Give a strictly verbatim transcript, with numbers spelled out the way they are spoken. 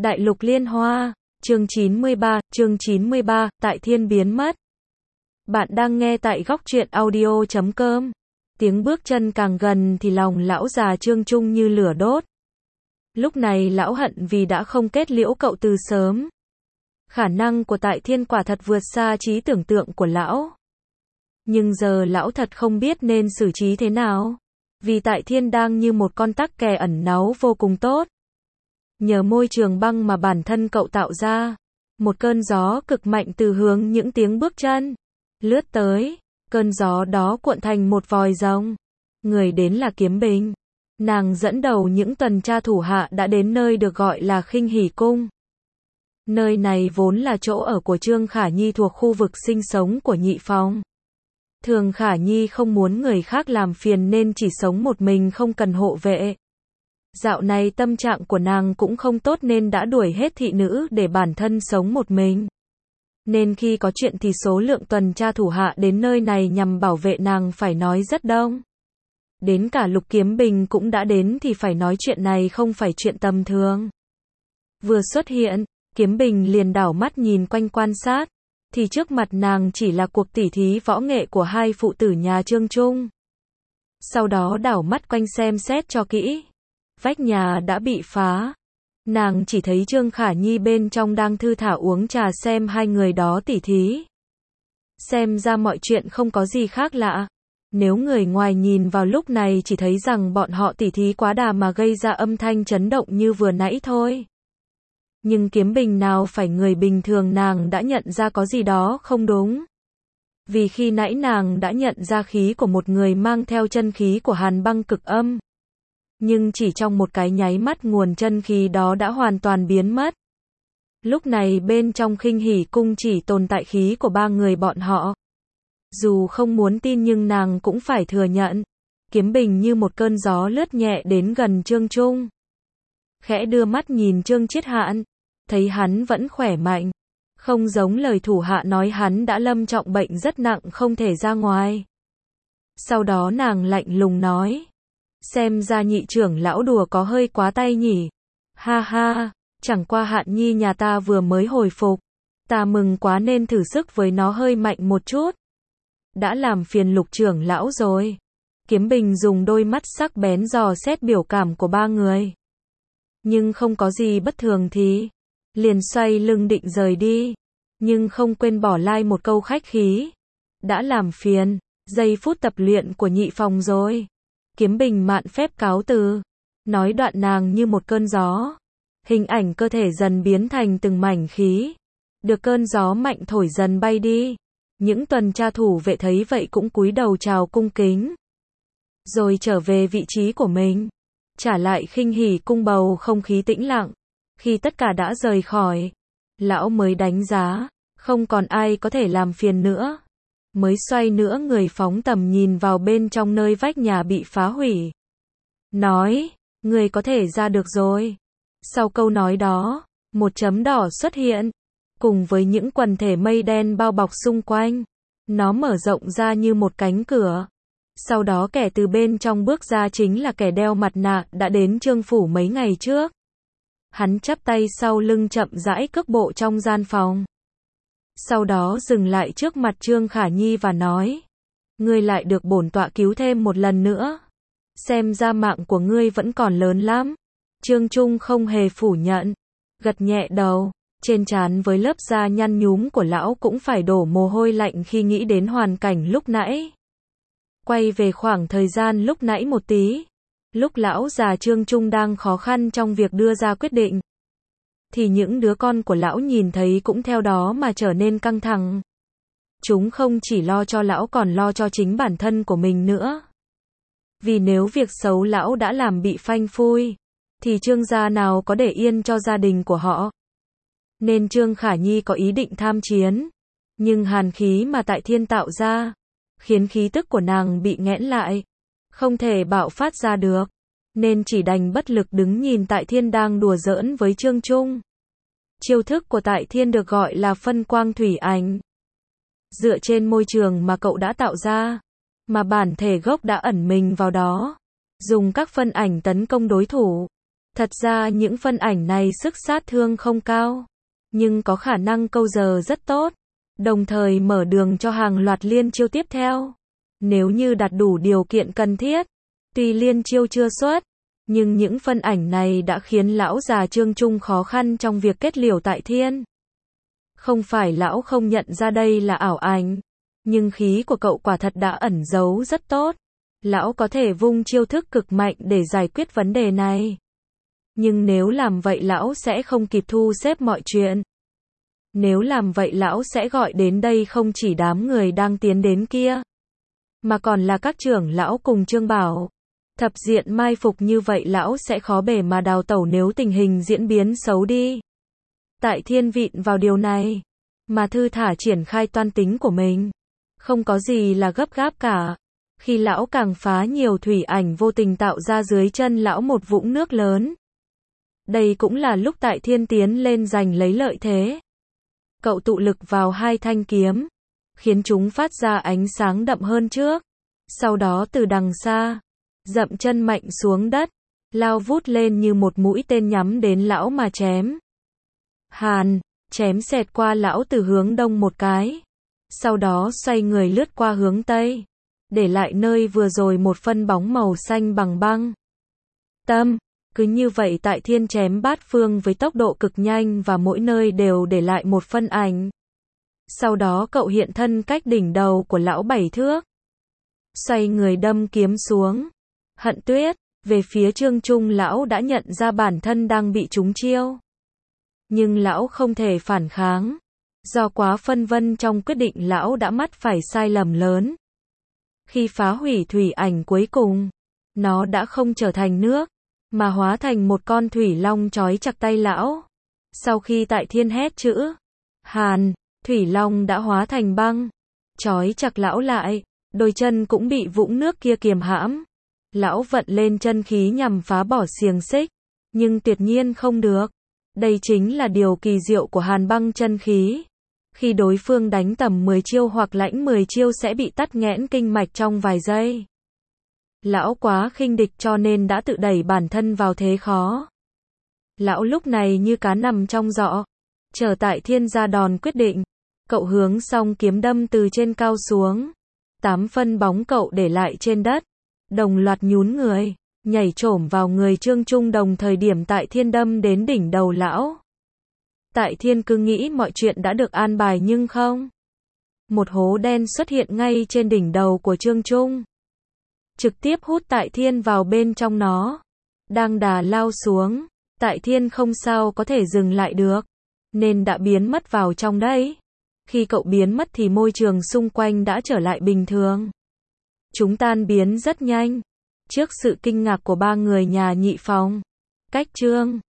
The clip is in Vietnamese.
Đại lục liên hoa, chương chín mươi ba, chương chín mươi ba, Tại Thiên biến mất. Bạn đang nghe tại góc truyện audio chấm com. Tiếng bước chân càng gần thì lòng lão già Trương Trung như lửa đốt. Lúc này lão hận vì đã không kết liễu cậu từ sớm. Khả năng của Tại Thiên quả thật vượt xa trí tưởng tượng của lão. Nhưng giờ lão thật không biết nên xử trí thế nào. Vì Tại Thiên đang như một con tắc kè ẩn náu vô cùng tốt. Nhờ môi trường băng mà bản thân cậu tạo ra, một cơn gió cực mạnh từ hướng những tiếng bước chân lướt tới, cơn gió đó cuộn thành một vòi rồng. Người đến là Kiếm Bình. Nàng dẫn đầu những tuần tra thủ hạ đã đến nơi được gọi là Khinh Hỉ Cung. Nơi này vốn là chỗ ở của Trương Khả Nhi thuộc khu vực sinh sống của Nhị Phong. Thường Khả Nhi không muốn người khác làm phiền nên chỉ sống một mình không cần hộ vệ. Dạo này tâm trạng của nàng cũng không tốt nên đã đuổi hết thị nữ để bản thân sống một mình. Nên khi có chuyện thì số lượng tuần tra thủ hạ đến nơi này nhằm bảo vệ nàng phải nói rất đông. Đến cả Lục Kiếm Bình cũng đã đến thì phải nói chuyện này không phải chuyện tầm thường. Vừa xuất hiện, Kiếm Bình liền đảo mắt nhìn quanh quan sát, thì trước mặt nàng chỉ là cuộc tỉ thí võ nghệ của hai phụ tử nhà Trương Trung. Sau đó đảo mắt quanh xem xét cho kỹ. Vách nhà đã bị phá. Nàng chỉ thấy Trương Khả Nhi bên trong đang thư thả uống trà xem hai người đó tỉ thí. Xem ra mọi chuyện không có gì khác lạ. Nếu người ngoài nhìn vào lúc này chỉ thấy rằng bọn họ tỉ thí quá đà mà gây ra âm thanh chấn động như vừa nãy thôi. Nhưng Kiếm Bình nào phải người bình thường, nàng đã nhận ra có gì đó không đúng. Vì khi nãy nàng đã nhận ra khí của một người mang theo chân khí của hàn băng cực âm. Nhưng chỉ trong một cái nháy mắt nguồn chân khí đó đã hoàn toàn biến mất. Lúc này bên trong Khinh Hỉ Cung chỉ tồn tại khí của ba người bọn họ. Dù không muốn tin nhưng nàng cũng phải thừa nhận. Kiếm Bình như một cơn gió lướt nhẹ đến gần Trương Trung. Khẽ đưa mắt nhìn Trương Chiết Hạn. Thấy hắn vẫn khỏe mạnh. Không giống lời thủ hạ nói hắn đã lâm trọng bệnh rất nặng không thể ra ngoài. Sau đó nàng lạnh lùng nói. Xem ra nhị trưởng lão đùa có hơi quá tay nhỉ. Ha ha, chẳng qua Hạn Nhi nhà ta vừa mới hồi phục. Ta mừng quá nên thử sức với nó hơi mạnh một chút. Đã làm phiền Lục trưởng lão rồi. Kiếm Bình dùng đôi mắt sắc bén dò xét biểu cảm của ba người. Nhưng không có gì bất thường thì liền xoay lưng định rời đi. Nhưng không quên bỏ lại một câu khách khí. Đã làm phiền, giây phút tập luyện của Nhị Phòng rồi. Kiếm Bình mạn phép cáo từ. Nói đoạn nàng như một cơn gió. Hình ảnh cơ thể dần biến thành từng mảnh khí. Được cơn gió mạnh thổi dần bay đi. Những tuần tra thủ vệ thấy vậy cũng cúi đầu chào cung kính. Rồi trở về vị trí của mình. Trả lại Khinh Hỉ Cung bầu không khí tĩnh lặng. Khi tất cả đã rời khỏi, lão mới đánh giá, không còn ai có thể làm phiền nữa. Mới xoay nữa người phóng tầm nhìn vào bên trong nơi vách nhà bị phá hủy. Nói, người có thể ra được rồi. Sau câu nói đó, một chấm đỏ xuất hiện. Cùng với những quần thể mây đen bao bọc xung quanh. Nó mở rộng ra như một cánh cửa. Sau đó kẻ từ bên trong bước ra chính là kẻ đeo mặt nạ đã đến Trương Phủ mấy ngày trước. Hắn chắp tay sau lưng chậm rãi cước bộ trong gian phòng. Sau đó dừng lại trước mặt Trương Khả Nhi và nói. Ngươi lại được bổn tọa cứu thêm một lần nữa. Xem ra mạng của ngươi vẫn còn lớn lắm. Trương Trung không hề phủ nhận. Gật nhẹ đầu. Trên trán với lớp da nhăn nhúm của lão cũng phải đổ mồ hôi lạnh khi nghĩ đến hoàn cảnh lúc nãy. Quay về khoảng thời gian lúc nãy một tí. Lúc lão già Trương Trung đang khó khăn trong việc đưa ra quyết định. Thì những đứa con của lão nhìn thấy cũng theo đó mà trở nên căng thẳng. Chúng không chỉ lo cho lão còn lo cho chính bản thân của mình nữa. Vì nếu việc xấu lão đã làm bị phanh phui, thì Trương gia nào có để yên cho gia đình của họ. Nên Trương Khả Nhi có ý định tham chiến. Nhưng hàn khí mà Tại Thiên tạo ra, khiến khí tức của nàng bị nghẽn lại. Không thể bạo phát ra được. Nên chỉ đành bất lực đứng nhìn Tại Thiên đang đùa giỡn với Trương Trung. Chiêu thức của Tại Thiên được gọi là phân quang thủy ảnh. Dựa trên môi trường mà cậu đã tạo ra, mà bản thể gốc đã ẩn mình vào đó. Dùng các phân ảnh tấn công đối thủ. Thật ra những phân ảnh này sức sát thương không cao, nhưng có khả năng câu giờ rất tốt, đồng thời mở đường cho hàng loạt liên chiêu tiếp theo. Nếu như đạt đủ điều kiện cần thiết, tuy liên chiêu chưa xuất, nhưng những phân ảnh này đã khiến lão già Trương Trung khó khăn trong việc kết liễu Tại Thiên. Không phải lão không nhận ra đây là ảo ảnh, nhưng khí của cậu quả thật đã ẩn giấu rất tốt. Lão có thể vung chiêu thức cực mạnh để giải quyết vấn đề này. Nhưng nếu làm vậy lão sẽ không kịp thu xếp mọi chuyện. Nếu làm vậy lão sẽ gọi đến đây không chỉ đám người đang tiến đến kia, mà còn là các trưởng lão cùng Trương Bảo. Thập diện mai phục như vậy lão sẽ khó bề mà đào tẩu nếu tình hình diễn biến xấu đi. Tại Thiên vịn vào điều này, mà thư thả triển khai toan tính của mình. Không có gì là gấp gáp cả. Khi lão càng phá nhiều thủy ảnh vô tình tạo ra dưới chân lão một vũng nước lớn. Đây cũng là lúc Tại Thiên tiến lên giành lấy lợi thế. Cậu tụ lực vào hai thanh kiếm, khiến chúng phát ra ánh sáng đậm hơn trước. Sau đó từ đằng xa, dậm chân mạnh xuống đất, lao vút lên như một mũi tên nhắm đến lão mà chém. Hàn, chém xẹt qua lão từ hướng đông một cái. Sau đó xoay người lướt qua hướng tây, để lại nơi vừa rồi một phân bóng màu xanh bằng băng. Tâm, cứ như vậy Tại Thiên chém bát phương với tốc độ cực nhanh và mỗi nơi đều để lại một phân ảnh. Sau đó cậu hiện thân cách đỉnh đầu của lão bảy thước. Xoay người đâm kiếm xuống. Hận Tuyết, về phía Trương Trung lão đã nhận ra bản thân đang bị trúng chiêu. Nhưng lão không thể phản kháng. Do quá phân vân trong quyết định lão đã mắc phải sai lầm lớn. Khi phá hủy thủy ảnh cuối cùng, nó đã không trở thành nước, mà hóa thành một con thủy long trói chặt tay lão. Sau khi Tại Thiên hét chữ Hàn, thủy long đã hóa thành băng, trói chặt lão lại, đôi chân cũng bị vũng nước kia kiềm hãm. Lão vận lên chân khí nhằm phá bỏ xiềng xích, nhưng tuyệt nhiên không được. Đây chính là điều kỳ diệu của Hàn băng chân khí. Khi đối phương đánh tầm mười chiêu hoặc lãnh mười chiêu sẽ bị tắc nghẽn kinh mạch trong vài giây. Lão quá khinh địch cho nên đã tự đẩy bản thân vào thế khó. Lão lúc này như cá nằm trong giỏ, chờ Tại Thiên ra đòn quyết định. Cậu hướng song kiếm đâm từ trên cao xuống. Tám phân bóng cậu để lại trên đất, đồng loạt nhún người, nhảy chổm vào người Trương Trung đồng thời điểm Tại Thiên đâm đến đỉnh đầu lão. Tại Thiên cứ nghĩ mọi chuyện đã được an bài nhưng không. Một hố đen xuất hiện ngay trên đỉnh đầu của Trương Trung. Trực tiếp hút Tại Thiên vào bên trong nó. Đang đà lao xuống, Tại Thiên không sao có thể dừng lại được, nên đã biến mất vào trong đấy. Khi cậu biến mất thì môi trường xung quanh đã trở lại bình thường. Chúng tan biến rất nhanh. Trước sự kinh ngạc của ba người nhà Nhị Phòng, Cách Trương